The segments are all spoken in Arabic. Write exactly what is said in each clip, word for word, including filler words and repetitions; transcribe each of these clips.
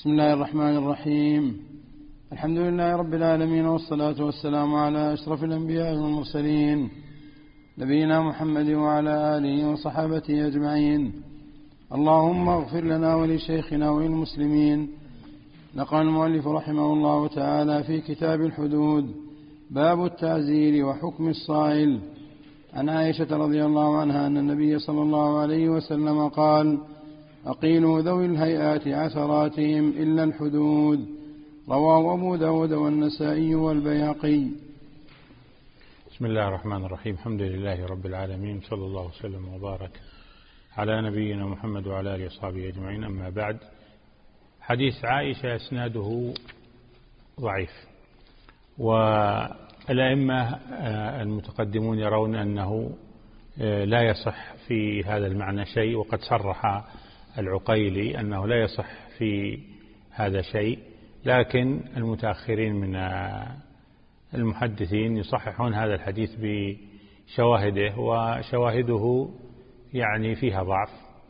بسم الله الرحمن الرحيم. الحمد لله رب العالمين، والصلاة والسلام على أشرف الأنبياء والمرسلين، نبينا محمد وعلى آله وصحابته أجمعين. اللهم اغفر لنا ولشيخنا وللمسلمين. نقل المؤلف رحمه الله تعالى في كتاب الحدود باب التعزير وحكم الصائل. عن عائشة رضي الله عنها أن النبي صلى الله عليه وسلم قال: أقيلوا ذوي الهيئات عثراتهم إلا الحدود. رواه أبو داود والنسائي والبيهقي. بسم الله الرحمن الرحيم. الحمد لله رب العالمين، صلى الله وسلم وبارك على نبينا محمد وعلى آله وصحبه أجمعين. أما بعد، حديث عائشة إسناده ضعيف، والأئمة المتقدمون يرون أنه لا يصح في هذا المعنى شيء، وقد صرح العقيلي أنه لا يصح في هذا شيء، لكن المتأخرين من المحدثين يصححون هذا الحديث بشواهده، وشواهده يعني فيها ضعف،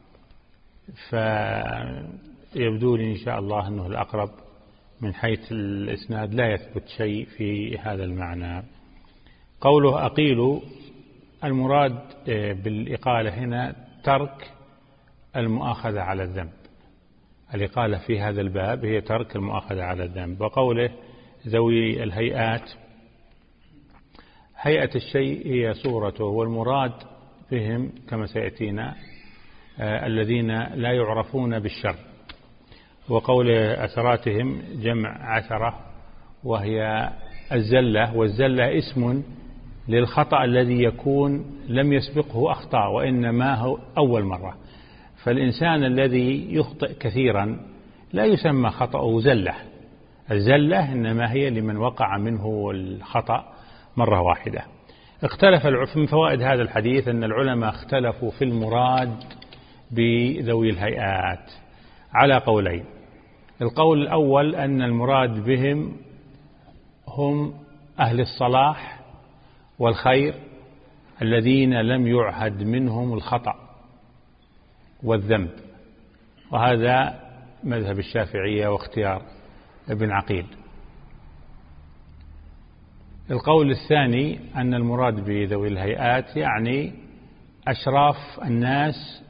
فيبدو لي إن شاء الله أنه الأقرب من حيث الإسناد لا يثبت شيء في هذا المعنى. قوله أقيل، المراد بالإقالة هنا ترك المؤاخذة على الذنب. الإقالة في هذا الباب هي ترك المؤاخذة على الذنب. وقوله ذوي الهيئات، هيئة الشيء هي صورته، والمراد بهم كما سيأتينا آه الذين لا يعرفون بالشر. وقوله أثراتهم جمع عثرة، وهي الزلة، والزلة اسم للخطأ الذي يكون لم يسبقه أخطاء وإنما هو أول مرة. فالإنسان الذي يخطئ كثيرا لا يسمى خطأه زلة. الزلة إنما هي لمن وقع منه الخطأ مرة واحدة. اختلف من فوائد هذا الحديث أن العلماء اختلفوا في المراد بذوي الهيئات على قولين. القول الأول أن المراد بهم هم أهل الصلاح والخير الذين لم يعهد منهم الخطأ والذنب، وهذا مذهب الشافعية واختيار ابن عقيل. القول الثاني أن المراد بذوي الهيئات يعني أشراف الناس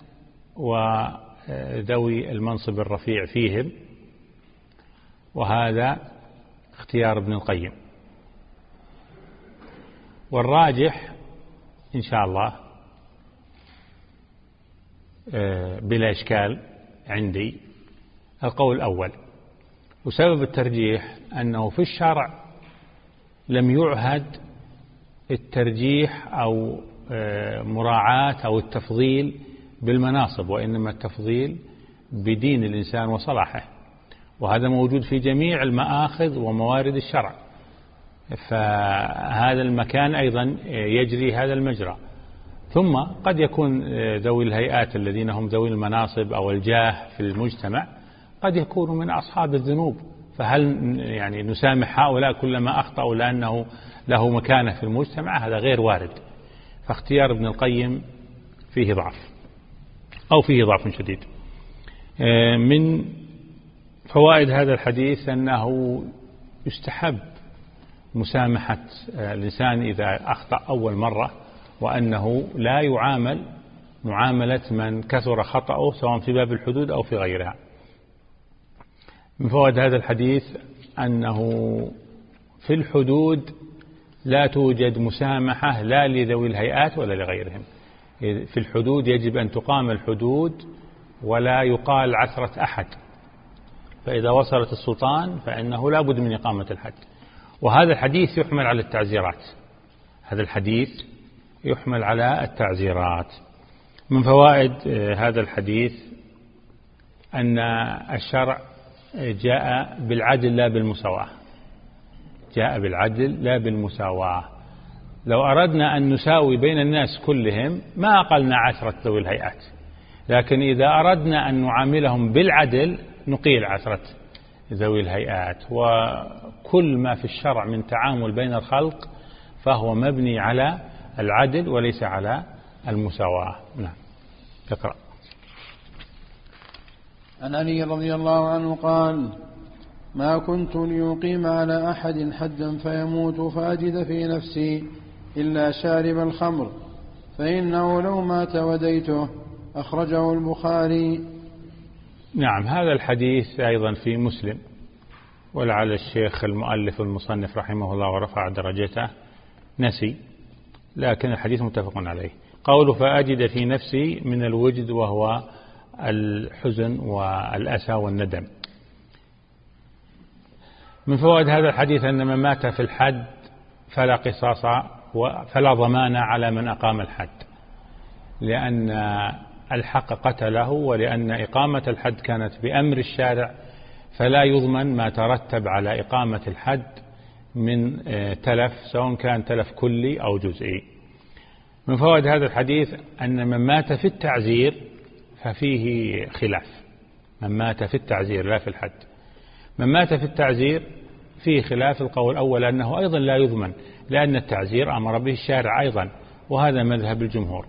وذوي المنصب الرفيع فيهم، وهذا اختيار ابن القيم. والراجح إن شاء الله بلا إشكال عندي القول الأول، وسبب الترجيح أنه في الشرع لم يعهد الترجيح أو مراعاة أو التفضيل بالمناصب، وإنما التفضيل بدين الإنسان وصلاحه، وهذا موجود في جميع المآخذ وموارد الشرع. فهذا المكان أيضا يجري هذا المجرى. ثم قد يكون ذوي الهيئات الذين هم ذوي المناصب أو الجاه في المجتمع قد يكونوا من أصحاب الذنوب، فهل يعني نسامح هؤلاء كلما أخطأوا لأنه له مكانة في المجتمع؟ هذا غير وارد. فاختيار ابن القيم فيه ضعف أو فيه ضعف شديد. من فوائد هذا الحديث أنه يستحب مسامحة الإنسان إذا أخطأ أول مرة، وأنه لا يعامل معاملة من كثر خطأه سواء في باب الحدود أو في غيرها. من فوائد هذا الحديث أنه في الحدود لا توجد مسامحة لا لذوي الهيئات ولا لغيرهم. في الحدود يجب أن تقام الحدود ولا يقال عثرة أحد، فإذا وصلت السلطان فإنه لا بد من إقامة الحد. وهذا الحديث يحمل على التعزيرات، هذا الحديث يحمل على التعزيرات. من فوائد هذا الحديث أن الشرع جاء بالعدل لا بالمساواة، جاء بالعدل لا بالمساواة. لو أردنا أن نساوي بين الناس كلهم ما أقلنا عثرة ذوي الهيئات، لكن إذا أردنا أن نعاملهم بالعدل نقيل عثرة ذوي الهيئات. وكل ما في الشرع من تعامل بين الخلق فهو مبني على العدل وليس على المساواة. نعم، اقرأ. عن علي رضي الله عنه قال: ما كنت ليقيم على أحد حدا فيموت فأجد في نفسي إلا شارب الخمر، فإنه لو مات وديته. أخرجه البخاري. نعم، هذا الحديث أيضا في مسلم، ولعل الشيخ المؤلف المصنف رحمه الله ورفع درجته نسي، لكن الحديث متفق عليه. قوله فأجد في نفسي من الوجد وهو الحزن والأسى والندم. من فوائد هذا الحديث أن من مات في الحد فلا قصاص فلا ضمان على من أقام الحد، لأن الحق قتله، ولأن إقامة الحد كانت بأمر الشارع، فلا يضمن ما ترتب على إقامة الحد من تلف، سواء كان تلف كلي أو جزئي. من فوائد هذا الحديث أن من مات في التعزير ففيه خلاف. من مات في التعزير لا في الحد. من مات في التعزير فيه خلاف. القول الأول أنه أيضا لا يضمن، لأن التعزير أمر به الشارع أيضا، وهذا مذهب الجمهور.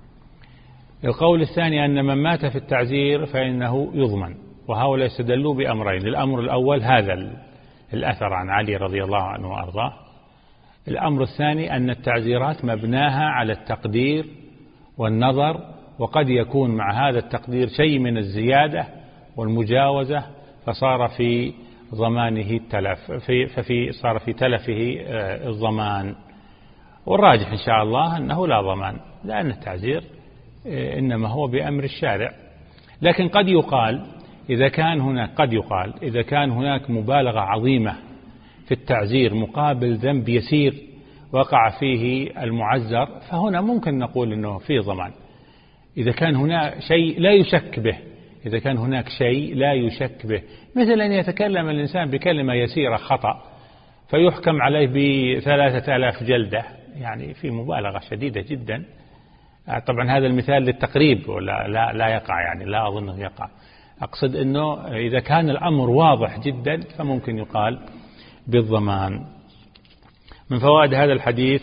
القول الثاني أن من مات في التعزير فإنه يضمن، وهؤلاء استدلوا بأمرين. الأمر الأول هذا الأثر عن علي رضي الله عنه وأرضاه. الأمر الثاني أن التعزيرات مبناها على التقدير والنظر، وقد يكون مع هذا التقدير شيء من الزيادة والمجاوزة، فصار في ضمانه التلف، في ففي صار في تلفه الضمان. والراجح إن شاء الله أنه لا ضمان، لأن التعزير إنما هو بأمر الشارع. لكن قد يقال إذا كان هناك قد يقال إذا كان هناك مبالغة عظيمة في التعزير مقابل ذنب يسير وقع فيه المعزر، فهنا ممكن نقول أنه فيه ضمان. إذا كان هناك شيء لا يشك به إذا كان هناك شيء لا يشك به مثل أن يتكلم الإنسان بكلمة يسيرة خطأ فيحكم عليه بثلاثة آلاف جلدة، يعني في مبالغة شديدة جدا. طبعا هذا المثال للتقريب، ولا لا, لا يقع، يعني لا أظنه يقع. أقصد أنه إذا كان الأمر واضح جدا فممكن يقال بالضمان. من فوائد هذا الحديث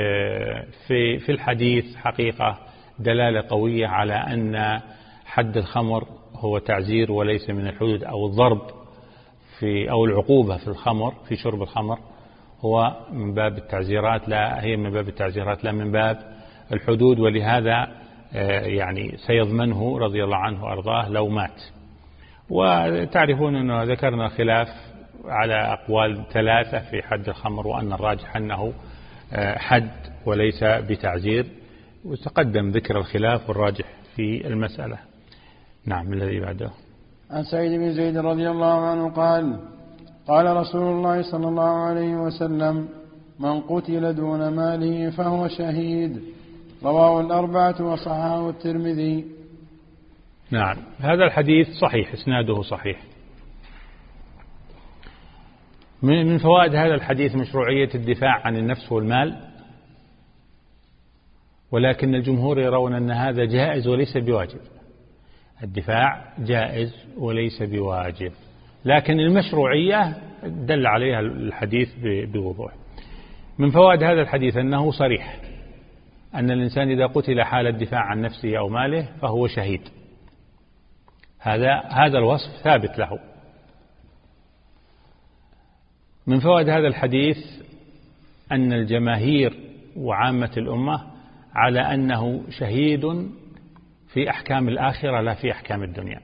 في في الحديث حقيقة دلالة قوية على أن حد الخمر هو تعزير وليس من الحدود، أو الضرب في أو العقوبة في الخمر في شرب الخمر هو من باب التعزيرات، لا هي من باب التعزيرات لا من باب الحدود. ولهذا يعني سيضمنه رضي الله عنه وأرضاه لو مات. وتعرفون أنه ذكرنا خلاف على أقوال ثلاثة في حد الخمر، وأن الراجح أنه حد وليس بتعزير، وتقدم ذكر الخلاف والراجح في المسألة. نعم. الذي بعده عن سعيد بن زيد رضي الله عنه قال: قال رسول الله صلى الله عليه وسلم: من قتل دون ماله فهو شهيد. رواه الأربعة وصححه الترمذي. نعم، هذا الحديث صحيح، اسناده صحيح. من فوائد هذا الحديث مشروعية الدفاع عن النفس والمال، ولكن الجمهور يرون أن هذا جائز وليس بواجب. الدفاع جائز وليس بواجب، لكن المشروعية دل عليها الحديث بوضوح. من فوائد هذا الحديث أنه صريح أن الإنسان إذا قتل حال الدفاع عن نفسه أو ماله فهو شهيد. هذا هذا الوصف ثابت له. من فوائد هذا الحديث أن الجماهير وعامة الأمة على أنه شهيد في أحكام الآخرة لا في أحكام الدنيا.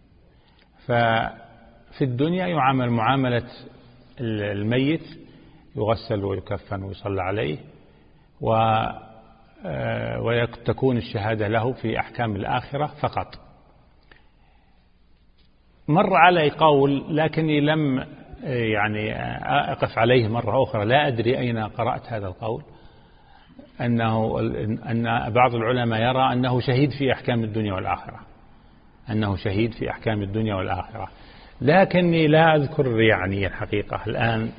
ففي الدنيا يعامل معاملة الميت، يغسل ويكفن ويصلى عليه، وتكون الشهادة له في أحكام الآخرة فقط. مر علي قول لكني لم يعني أقف عليه مرة أخرى، لا أدري أين قرأت هذا القول، أنه أن بعض العلماء يرى أنه شهيد في أحكام الدنيا والآخرة، أنه شهيد في أحكام الدنيا والآخرة، لكني لا أذكر يعني الحقيقة الآن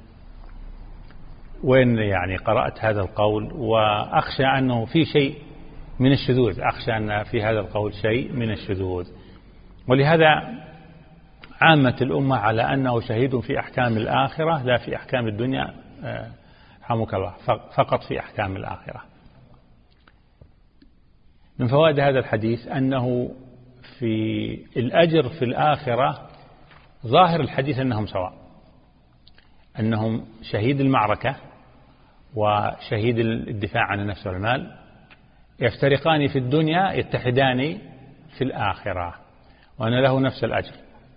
وين يعني قرأت هذا القول، وأخشى أنه في شيء من الشذوذ، أخشى أن في هذا القول شيء من الشذوذ. ولهذا عامة الأمة على أنه شهيد في أحكام الآخرة لا في أحكام الدنيا، رحمك الله، فقط في أحكام الآخرة. من فوائد هذا الحديث أنه في الأجر في الآخرة ظاهر الحديث أنهم سواء، أنهم شهيد المعركة وشهيد الدفاع عن النفس والمال يفترقان في الدنيا يتحدان في الآخرة، وأن له نفس الأجر.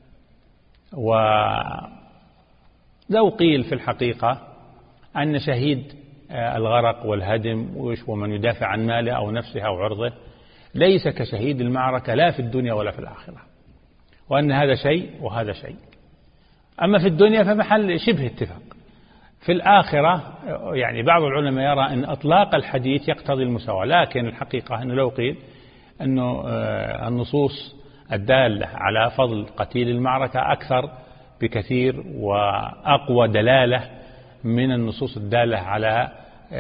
ولو قيل في الحقيقة أن شهيد الغرق والهدم ومن يدافع عن ماله أو نفسه أو عرضه ليس كشهيد المعركة لا في الدنيا ولا في الآخرة، وأن هذا شيء وهذا شيء. أما في الدنيا فمحل شبه اتفاق. في الآخرة يعني بعض العلماء يرى أن أطلاق الحديث يقتضي المساواة، لكن الحقيقة أنه لو قيل أنه النصوص الدالة على فضل قتيل المعركة أكثر بكثير وأقوى دلالة من النصوص الدالة على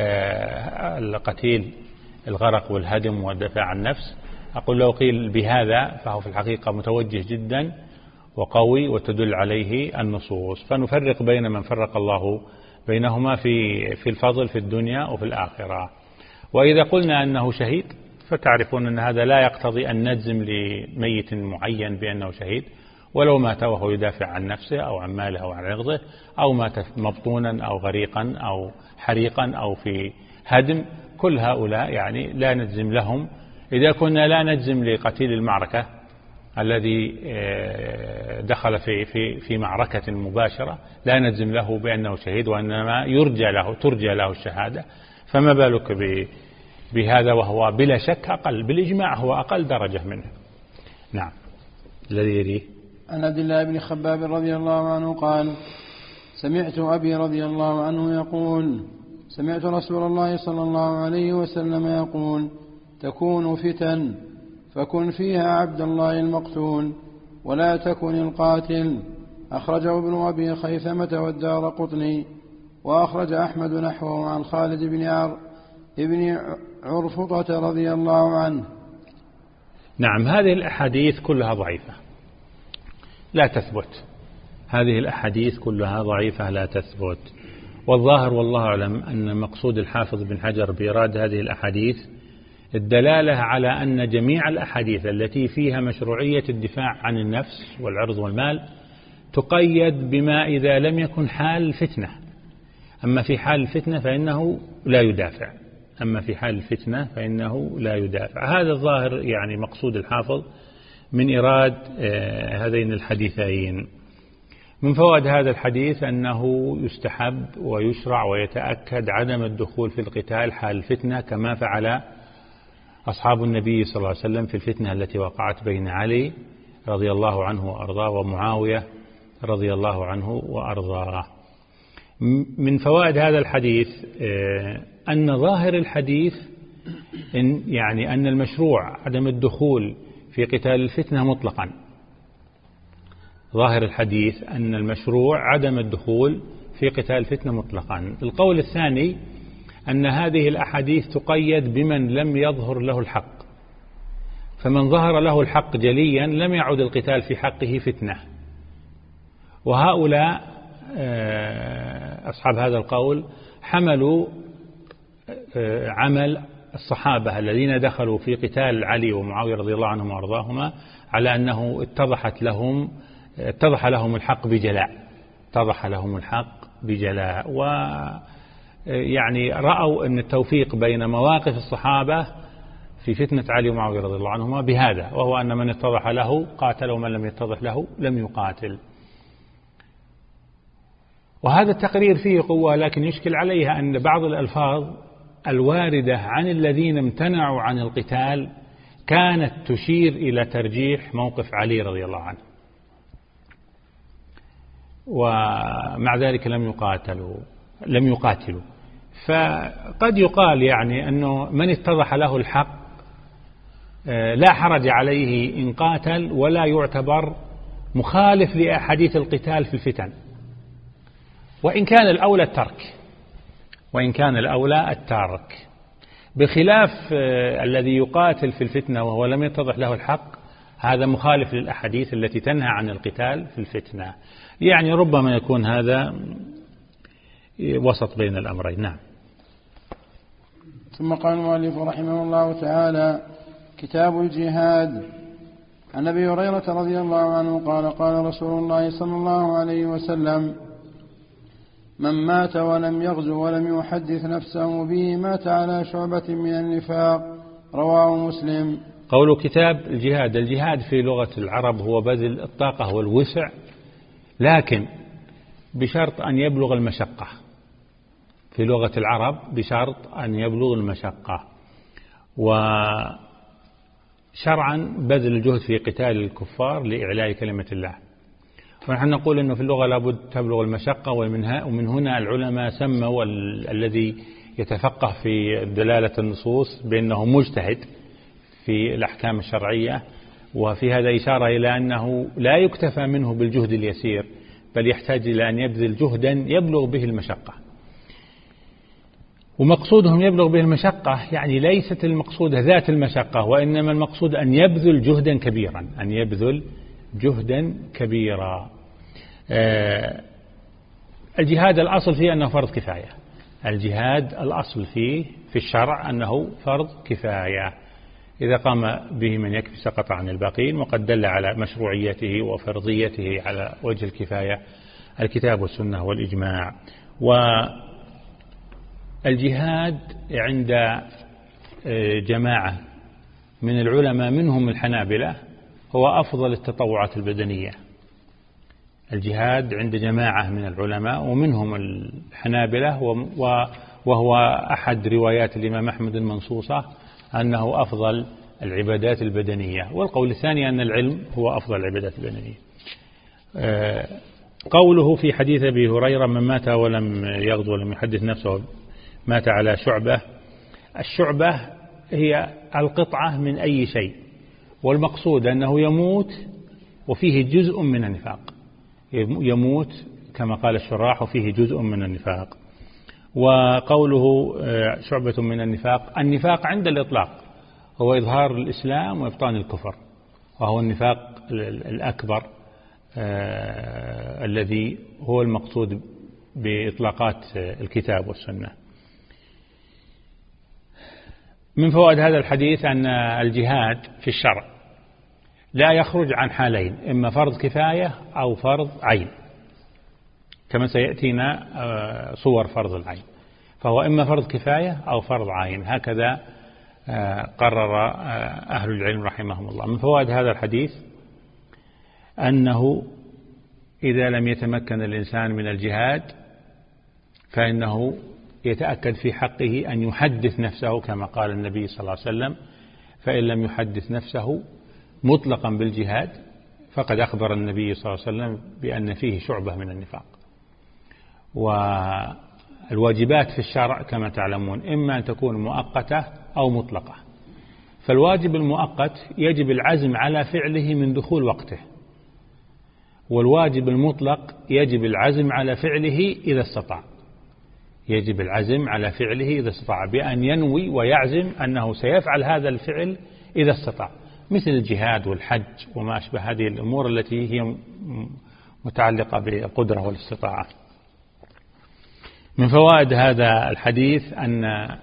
القتيل الغرق والهدم والدفاع عن النفس. أقول لو قيل بهذا فهو في الحقيقة متوجه جدا وقوي وتدل عليه النصوص، فنفرق بين من فرق الله بينهما في في الفضل في الدنيا وفي الآخرة. وإذا قلنا أنه شهيد فتعرفون أن هذا لا يقتضي أن نجزم لميت معين بأنه شهيد، ولو مات وهو يدافع عن نفسه أو عن ماله أو عن عرضه، أو مات مبطونا أو غريقا أو حريقا أو في هدم، كل هؤلاء يعني لا نجزم لهم. إذا كنا لا نجزم لقتيل المعركة الذي دخل في في في معركة مباشرة لا نجزم له بأنه شهيد، وإنما يرجى له ترجى له الشهادة، فما بالك بهذا وهو بلا شك أقل، بالإجماع هو أقل درجة منه. نعم. الذي يليه عن عبد الله بن خباب رضي الله عنه قال: سمعت أبي رضي الله عنه يقول: سمعت رسول الله صلى الله عليه وسلم يقول: تكون فتن فكن فيها عبد الله المقتول ولا تكن القاتل. أخرجه ابن أبي خيثمة والدار قطني، وأخرج أحمد نحوه عن خالد بن عر ابن عرفطة رضي الله عنه. نعم. هذه الأحاديث كلها ضعيفة لا تثبت، هذه الأحاديث كلها ضعيفة لا تثبت. والظاهر والله أعلم أن مقصود الحافظ بن حجر بإيراد هذه الأحاديث الدلالة على أن جميع الأحاديث التي فيها مشروعية الدفاع عن النفس والعرض والمال تقيد بما إذا لم يكن حال الفتنة، أما في حال الفتنة فإنه لا يدافع، أما في حال الفتنة فإنه لا يدافع. هذا الظاهر يعني مقصود الحافظ من إيراد هذين الحديثين. من فوائد هذا الحديث أنه يستحب ويشرع ويتأكد عدم الدخول في القتال حال الفتنة، كما فعل أصحاب النبي صلى الله عليه وسلم في الفتنة التي وقعت بين علي رضي الله عنه وأرضاه ومعاوية رضي الله عنه وأرضاه. من فوائد هذا الحديث أن ظاهر الحديث إن يعني أن المشروع عدم الدخول في قتال الفتنة مطلقا. ظاهر الحديث أن المشروع عدم الدخول في قتال الفتنة مطلقا. القول الثاني أن هذه الأحاديث تقيد بمن لم يظهر له الحق، فمن ظهر له الحق جليا لم يعد القتال في حقه فتنة. وهؤلاء أصحاب هذا القول حملوا عمل الصحابة الذين دخلوا في قتال علي ومعاوية رضي الله عنهم وأرضاهما على أنه اتضحت لهم اتضح لهم الحق بجلاء، اتضح لهم الحق بجلاء ويعني رأوا أن التوفيق بين مواقف الصحابة في فتنة علي ومعاوية رضي الله عنهما بهذا، وهو أن من اتضح له قاتل ومن لم يتضح له لم يقاتل. وهذا التقرير فيه قوة، لكن يشكل عليها أن بعض الألفاظ الواردة عن الذين امتنعوا عن القتال كانت تشير إلى ترجيح موقف علي رضي الله عنه، ومع ذلك لم يقاتلوا لم يقاتلوا فقد يقال يعني أنه من اتضح له الحق لا حرج عليه إن قاتل، ولا يعتبر مخالف لأحاديث القتال في الفتن، وإن كان الأولى الترك وإن كان الأولى الترك بخلاف الذي يقاتل في الفتنة وهو لم يتضح له الحق، هذا مخالف للأحاديث التي تنهى عن القتال في الفتنة. يعني ربما يكون هذا وسط بين الأمرين. نعم. ثم قال المؤلف رحمه الله تعالى: كتاب الجهاد. عن أبي هريرة رضي الله عنه قال قال رسول الله صلى الله عليه وسلم: من مات ولم يغزو ولم يحدث نفسه به مات على شعبة من النفاق. رواه مسلم. قول كتاب الجهاد: الجهاد في لغة العرب هو بذل الطاقة والوسع، لكن بشرط أن يبلغ المشقة. في لغة العرب بشرط أن يبلغ المشقة. وشرعا بذل الجهد في قتال الكفار لإعلاء كلمة الله. ونحن نقول أنه في اللغة لابد تبلغ المشقة، ومن هنا العلماء سموا الذي يتفقه في دلالة النصوص بأنه مجتهد في الأحكام الشرعية. وفي هذا إشارة إلى أنه لا يكتفى منه بالجهد اليسير، بل يحتاج إلى أن يبذل جهدا يبلغ به المشقة. ومقصودهم يبلغ به المشقة يعني ليست المقصود ذات المشقة، وإنما المقصود أن يبذل جهدا كبيرا، أن يبذل جهدا كبيرا. آه الجهاد الأصل فيه أنه فرض كفاية. الجهاد الأصل فيه في الشرع أنه فرض كفاية، إذا قام به من يكفي سقط عن الباقين. وقد دل على مشروعيته وفرضيته على وجه الكفاية الكتاب والسنة والإجماع. والجهاد عند جماعة من العلماء منهم الحنابلة هو أفضل التطوعات البدنية. الجهاد عند جماعة من العلماء ومنهم الحنابلة، وهو أحد روايات الإمام أحمد المنصوصة أنه أفضل العبادات البدنية. والقول الثاني أن العلم هو أفضل العبادات البدنية. قوله في حديث أبي هريرة: من مات ولم يغزو ولم يحدث نفسه مات على شعبة. الشعبة هي القطعة من أي شيء، والمقصود أنه يموت وفيه جزء من النفاق. يموت كما قال الشراح وفيه جزء من النفاق. وقوله شعبة من النفاق، النفاق عند الإطلاق هو إظهار الإسلام وإبطان الكفر، وهو النفاق الأكبر الذي هو المقصود بإطلاقات الكتاب والسنة. من فوائد هذا الحديث أن الجهاد في الشرع لا يخرج عن حالين: إما فرض كفاية أو فرض عين، كما سيأتينا صور فرض العين. فهو إما فرض كفاية أو فرض عين، هكذا قرر أهل العلم رحمهم الله. من فوائد هذا الحديث أنه إذا لم يتمكن الإنسان من الجهاد فإنه يتأكد في حقه أن يحدث نفسه كما قال النبي صلى الله عليه وسلم: فإن لم يحدث نفسه مطلقا بالجهاد فقد أخبر النبي صلى الله عليه وسلم بأن فيه شعبة من النفاق. والواجبات في الشرع كما تعلمون إما أن تكون مؤقتة أو مطلقة. فالواجب المؤقت يجب العزم على فعله من دخول وقته، والواجب المطلق يجب العزم على فعله إذا استطاع. يجب العزم على فعله إذا استطاع بأن ينوي ويعزم أنه سيفعل هذا الفعل إذا استطاع، مثل الجهاد والحج وما أشبه هذه الأمور التي هي متعلقة بالقدرة والاستطاعة. من فوائد هذا الحديث أن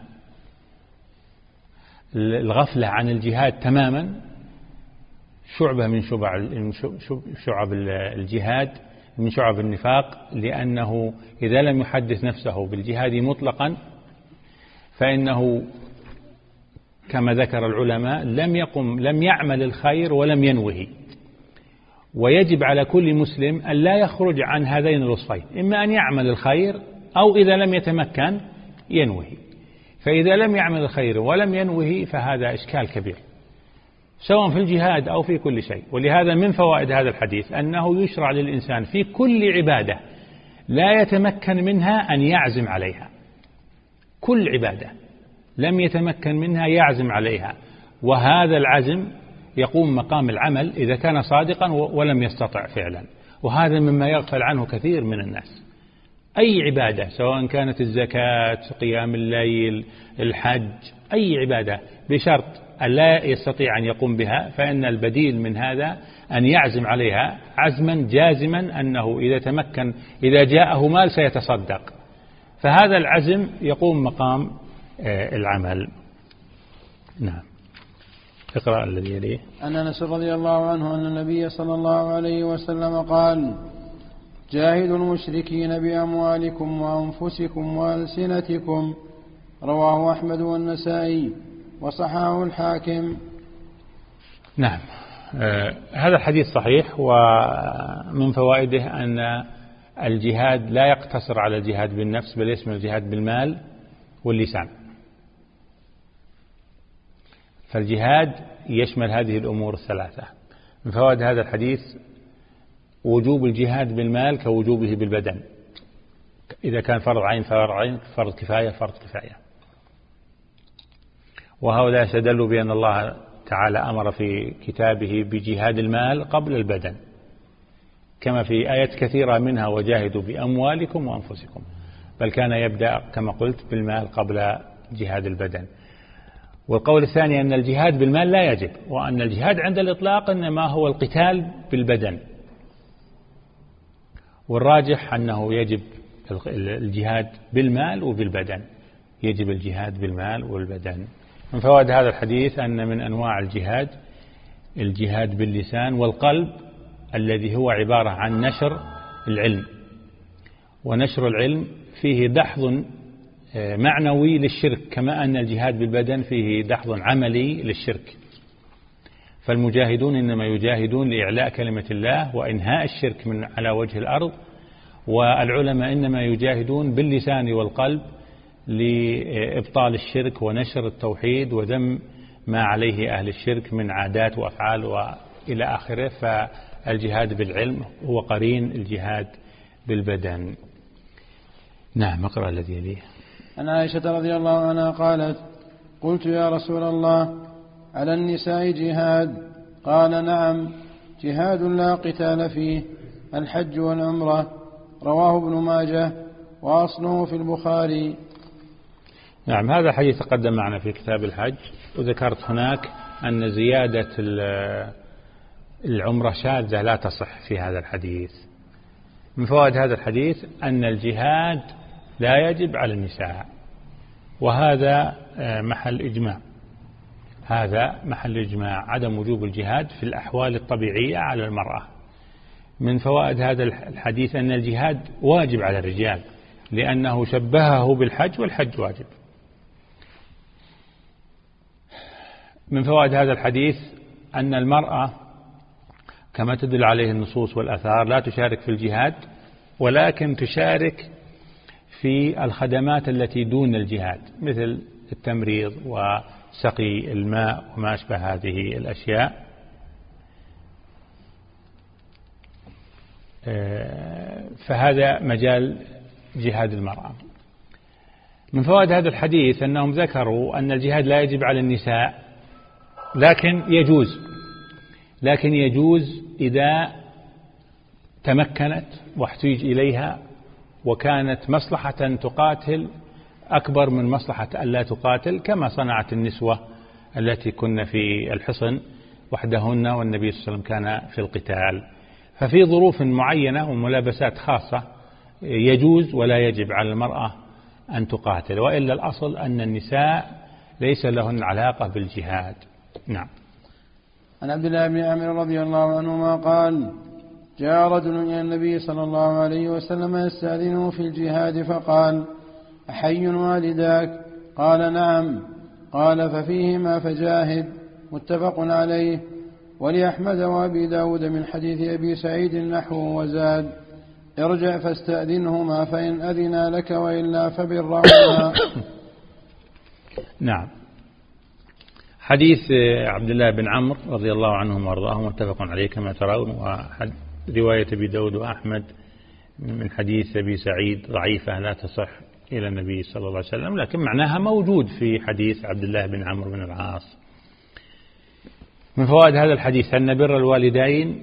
الغفلة عن الجهاد تماما شعبة من شعب الجهاد، من شعب النفاق، لأنه إذا لم يحدث نفسه بالجهاد مطلقا فإنه كما ذكر العلماء لم يقم لم يعمل الخير ولم ينوه. ويجب على كل مسلم أن لا يخرج عن هذين الوصفين: إما أن يعمل الخير أو إذا لم يتمكن ينوه. فإذا لم يعمل الخير ولم ينوه فهذا إشكال كبير سواء في الجهاد أو في كل شيء. ولهذا من فوائد هذا الحديث أنه يشرع للإنسان في كل عبادة لا يتمكن منها أن يعزم عليها. كل عبادة لم يتمكن منها يعزم عليها، وهذا العزم يقوم مقام العمل إذا كان صادقا ولم يستطع فعلا. وهذا مما يغفل عنه كثير من الناس. أي عبادة سواء كانت الزكاة، قيام الليل، الحج، أي عبادة بشرط أن لا يستطيع أن يقوم بها فإن البديل من هذا أن يعزم عليها عزما جازما أنه إذا تمكن إذا جاءه مال سيتصدق، فهذا العزم يقوم مقام العمل. نعم. اقرأ الذي يليه. أن أنس رضي الله عنه أن النبي صلى الله عليه وسلم قال: جاهدوا المشركين بأموالكم وأنفسكم وألسنتكم. رواه أحمد والنسائي وصححه الحاكم. نعم، آه هذا الحديث صحيح، ومن فوائده أن الجهاد لا يقتصر على الجهاد بالنفس، بل يشمل الجهاد بالمال واللسان. فالجهاد يشمل هذه الأمور الثلاثة. من فوائد هذا الحديث وجوب الجهاد بالمال كوجوبه بالبدن، إذا كان فرض عين فرض عين، فرض كفاية فرض كفاية. وهؤلاء استدلوا بأن الله تعالى أمر في كتابه بجهاد المال قبل البدن، كما في آيات كثيرة منها وجاهدوا بأموالكم وأنفسكم، بل كان يبدأ كما قلت بالمال قبل جهاد البدن. والقول الثاني أن الجهاد بالمال لا يجب، وأن الجهاد عند الإطلاق إنما هو القتال بالبدن، والراجح أنه يجب الجهاد بالمال وبالبدن، يجب الجهاد بالمال والبدن. من فوائد هذا الحديث أن من أنواع الجهاد الجهاد باللسان والقلب، الذي هو عبارة عن نشر العلم، ونشر العلم فيه دحض معنوي للشرك، كما أن الجهاد بالبدن فيه دحض عملي للشرك. فالمجاهدون إنما يجاهدون لإعلاء كلمة الله وإنهاء الشرك من على وجه الأرض، والعلماء إنما يجاهدون باللسان والقلب لإبطال الشرك ونشر التوحيد وذم ما عليه أهل الشرك من عادات وأفعال وإلى آخره. فالجهاد بالعلم هو قرين الجهاد بالبدن. نعم، اقرأ الذي يليه. عن عائشة رضي الله عنها قالت: قلت يا رسول الله على النساء جهاد؟ قال: نعم، جهاد لا قتال فيه، الحج والعمرة. رواه ابن ماجه وأصله في البخاري. نعم، هذا حديث تقدم معنا في كتاب الحج، وذكرت هناك أن زيادة العمرة شاذة لا تصح في هذا الحديث. من فوائد هذا الحديث أن الجهاد لا يجب على النساء، وهذا محل إجماع، هذا محل إجماع عدم وجوب الجهاد في الأحوال الطبيعية على المرأة. من فوائد هذا الحديث أن الجهاد واجب على الرجال، لأنه شبهه بالحج، والحج واجب. من فوائد هذا الحديث أن المرأة كما تدل عليه النصوص والآثار لا تشارك في الجهاد، ولكن تشارك في الخدمات التي دون الجهاد، مثل التمريض وسقي الماء وما أشبه هذه الأشياء. فهذا مجال جهاد المرأة. من فوائد هذا الحديث أنهم ذكروا أن الجهاد لا يجب على النساء، لكن يجوز لكن يجوز إذا تمكنت واحتيج إليها، وكانت مصلحة تقاتل أكبر من مصلحة ألا تقاتل، كما صنعت النسوة التي كن في الحصن وحدهن والنبي صلى الله عليه وسلم كان في القتال. ففي ظروف معينة وملابسات خاصة يجوز ولا يجب على المرأة أن تقاتل، وإلا الأصل أن النساء ليس لهن علاقة بالجهاد. نعم. عن عبد الله بن عمرو رضي الله عنهما قال: جاء رجل إلى النبي صلى الله عليه وسلم يستأذنه في الجهاد، فقال: أحي والداك؟ قال: نعم. قال: ففيهما فجاهد. متفق عليه. ولأحمد وأبي داود من حديث أبي سعيد نحوه وزاد: ارجع فاستأذنهما فإن أذنا لك وإلا فبرهما. نعم. حديث عبد الله بن عمرو رضي الله عنهم وارضاهم متفق عليه كما ترون، ورواية أبي داود وأحمد من حديث أبي سعيد ضعيفة لا تصح إلى النبي صلى الله عليه وسلم، لكن معناها موجود في حديث عبد الله بن عمرو بن العاص. من فوائد هذا الحديث أن بر الوالدين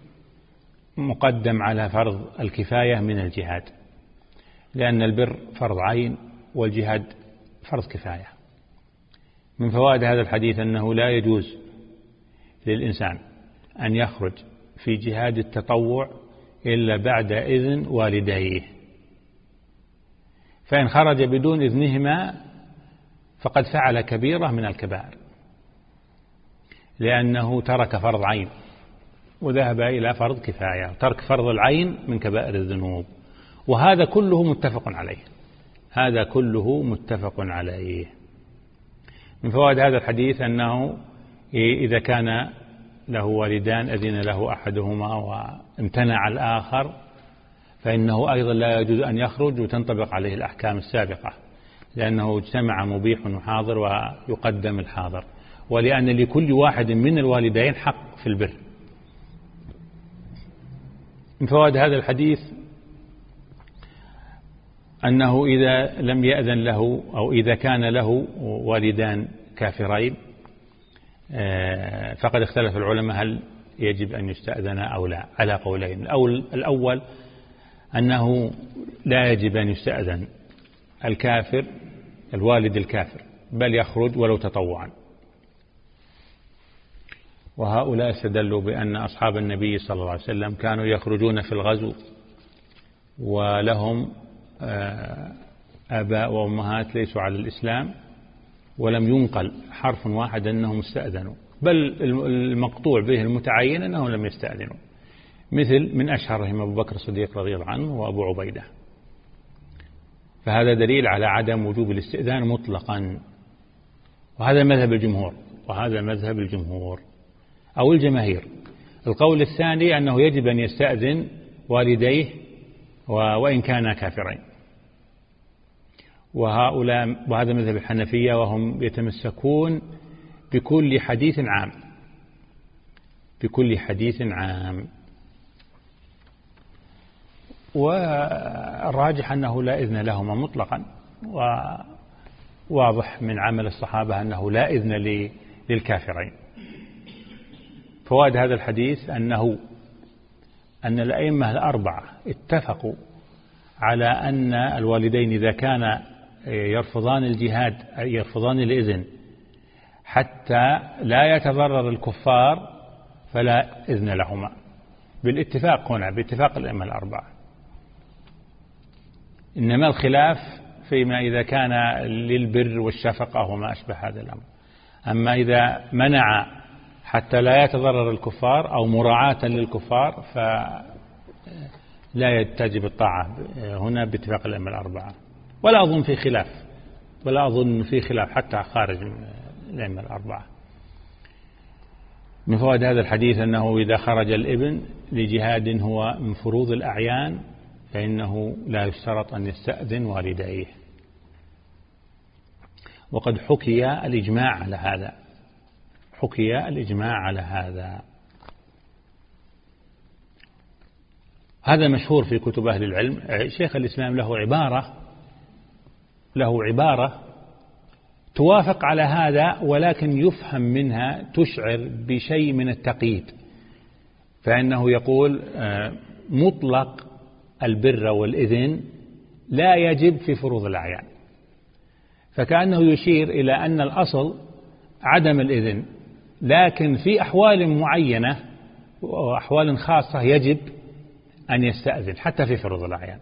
مقدم على فرض الكفاية من الجهاد، لأن البر فرض عين والجهاد فرض كفاية. من فوائد هذا الحديث أنه لا يجوز للإنسان أن يخرج في جهاد التطوع إلا بعد إذن والديه، فإن خرج بدون إذنهما فقد فعل كبيرة من الكبائر. لأنه ترك فرض عين وذهب إلى فرض كفاية. ترك فرض العين من كبائر الذنوب، وهذا كله متفق عليه، هذا كله متفق عليه. من فوائد هذا الحديث أنه إذا كان له والدان أذن له أحدهما وامتنع الآخر فإنه أيضا لا يجوز أن يخرج وتنطبق عليه الأحكام السابقة، لأنه اجتمع مبيح وحاضر ويقدم الحاضر، ولأن لكل واحد من الوالدين حق في البر. من فوائد هذا الحديث أنه إذا لم يأذن له أو إذا كان له والدان كافرين فقد اختلف العلماء هل يجب أن يستأذن أو لا، على قولين. الأول أنه لا يجب أن يستأذن الكافر الوالد الكافر، بل يخرج ولو تطوعا. وهؤلاء استدلوا بأن أصحاب النبي صلى الله عليه وسلم كانوا يخرجون في الغزو ولهم آباء وأمهات ليسوا على الإسلام، ولم ينقل حرف واحد أنهم استأذنوا، بل المقطوع به المتعين أنهم لم يستأذنوا، مثل من أشهرهم أبو بكر الصديق رضي الله عنه وأبو عبيدة. فهذا دليل على عدم وجوب الاستئذان مطلقا، وهذا مذهب الجمهور وهذا مذهب الجمهور أو الجماهير. القول الثاني أنه يجب أن يستأذن والديه وإن كانا كافرين، وهؤلاء وهذا مذهب الحنفية، وهم يتمسكون بكل حديث عام بكل حديث عام والراجح أنه لا إذن لهما مطلقا، وواضح من عمل الصحابة أنه لا إذن للكافرين. فوائد هذا الحديث أنه أن الأئمة الأربعة اتفقوا على أن الوالدين إذا كان يرفضان الجهاد يرفضان الإذن حتى لا يتضرر الكفار فلا إذن لهما، بالاتفاق هنا باتفاق الأئمة الأربعة. إنما الخلاف فيما إذا كان للبر والشفقة وما أشبه هذا الأمر. أما إذا منع حتى لا يتضرر الكفار أو مراعاة للكفار فلا تجب الطاعة هنا باتفاق الأئمة الأربعة، ولا أظن في خلاف ولا أظن في خلاف حتى خارج الأئمة الأربعة. من فوائد هذا الحديث أنه إذا خرج الابن لجهاد هو من فروض الأعيان فإنه لا يشترط أن يستأذن والديه، وقد حكي الإجماع على هذا حكي الإجماع على هذا هذا مشهور في كتب أهل العلم. شيخ الإسلام له عبارة له عبارة توافق على هذا، ولكن يفهم منها تشعر بشيء من التقييد، فإنه يقول مطلق البر والإذن لا يجب في فروض الأعيان، فكأنه يشير إلى أن الأصل عدم الإذن، لكن في أحوال معينة وأحوال خاصة يجب أن يستأذن حتى في فروض الأعيان.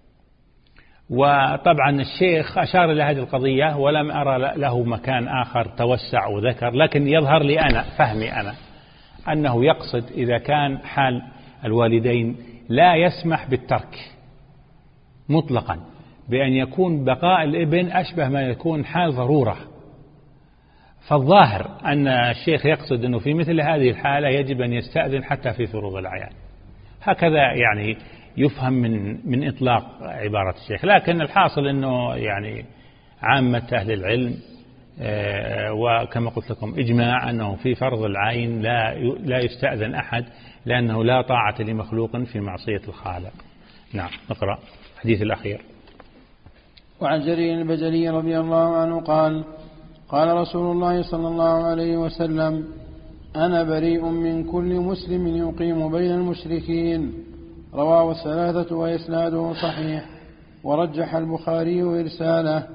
وطبعا الشيخ أشار إلى هذه القضية ولم أرى له مكان آخر توسع وذكر، لكن يظهر لي أنا فهمي أنا أنه يقصد إذا كان حال الوالدين لا يسمح بالترك مطلقا، بأن يكون بقاء الابن أشبه ما يكون حال ضرورة، فالظاهر أن الشيخ يقصد أنه في مثل هذه الحالة يجب أن يستأذن حتى في فروض الأعيان. هكذا يعني يفهم من من إطلاق عبارة الشيخ، لكن الحاصل أنه يعني عامة أهل العلم وكما قلت لكم إجماع أنه في فرض العين لا لا يستأذن أحد، لأنه لا طاعة لمخلوق في معصية الخالق. نعم، نقرأ الحديث الأخير. وعن جرير البجلي رضي الله عنه قال قال رسول الله صلى الله عليه وسلم: أنا بريء من كل مسلم يقيم بين المشركين. رواه الثلاثة وإسناده صحيح، ورجح البخاري إرساله.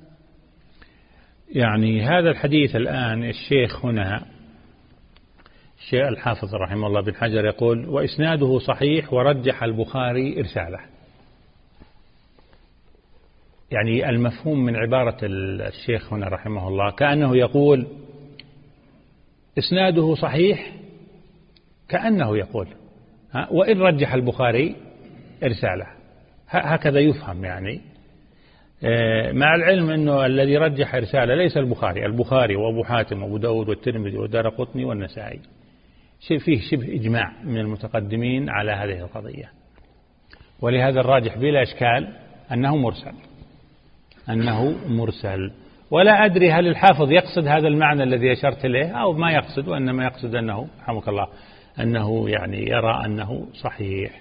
يعني هذا الحديث الآن الشيخ هنا الشيخ الحافظ رحمه الله بن حجر يقول: وإسناده صحيح ورجح البخاري إرساله. يعني المفهوم من عبارة الشيخ هنا رحمه الله كأنه يقول إسناده صحيح كأنه يقول، وإن رجح البخاري إرساله، هكذا يفهم يعني، مع العلم أنه الذي رجح إرساله ليس البخاري، البخاري وأبو حاتم وأبو داود والترمذي والدارقطني والنسائي، فيه شبه إجماع من المتقدمين على هذه القضية. ولهذا الراجح بلا إشكال أنه مرسل، أنه مرسل. ولا أدري هل الحافظ يقصد هذا المعنى الذي أشرت إليه أو ما يقصد، وإنما يقصد أنه رحمك الله أنه يعني يرى أنه صحيح.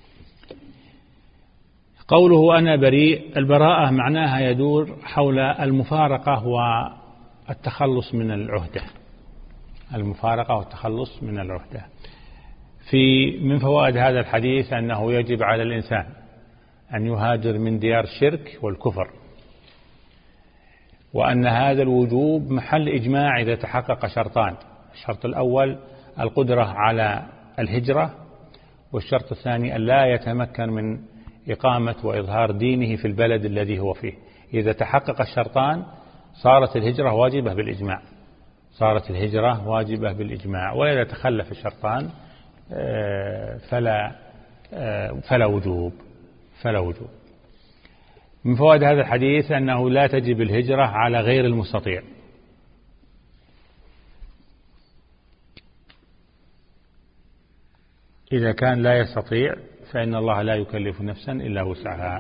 قوله أنا بريء، البراءة معناها يدور حول المفارقة والتخلص من العهدة، المفارقة والتخلص من العهدة. في من فوائد هذا الحديث أنه يجب على الإنسان أن يهاجر من ديار الشرك والكفر، وأن هذا الوجوب محل إجماع إذا تحقق شرطان: الشرط الأول القدرة على الهجرة، والشرط الثاني أن لا يتمكن من إقامة وإظهار دينه في البلد الذي هو فيه. إذا تحقق الشرطان صارت الهجرة واجبة بالإجماع، صارت الهجرة واجبة بالإجماع. وإذا تخلف الشرطان فلا فلا وجوب فلا وجوب. من فوائد هذا الحديث أنه لا تجب الهجرة على غير المستطيع، إذا كان لا يستطيع فإن الله لا يكلف نفسا إلا وسعها.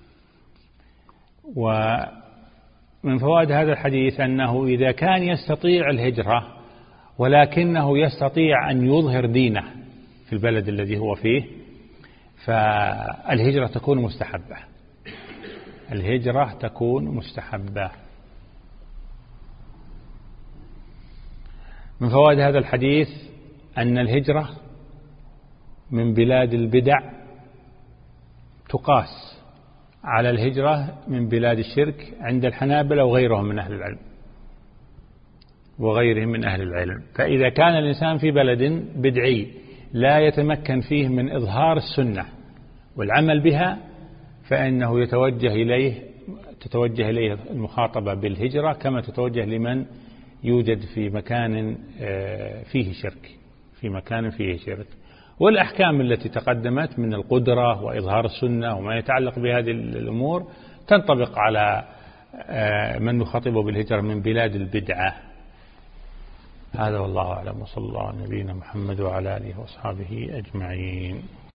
ومن فوائد هذا الحديث أنه إذا كان يستطيع الهجرة ولكنه يستطيع أن يظهر دينه في البلد الذي هو فيه، فالهجرة تكون مستحبة، الهجرة تكون مستحبة. من فوائد هذا الحديث أن الهجرة من بلاد البدع تقاس على الهجرة من بلاد الشرك عند الحنابلة وغيرهم من أهل العلم وغيرهم من أهل العلم. فإذا كان الإنسان في بلد بدعي لا يتمكن فيه من إظهار السنة والعمل بها، فإنه يتوجه إليه تتوجه إليه المخاطبة بالهجرة كما تتوجه لمن يوجد في مكان فيه شرك في مكان فيه شرك. والأحكام التي تقدمت من القدرة وإظهار السنة وما يتعلق بهذه الأمور تنطبق على من يخاطبه بالهجرة من بلاد البدعة. هذا والله أعلم، وصلى الله على نبينا محمد وعلى آله وأصحابه أجمعين.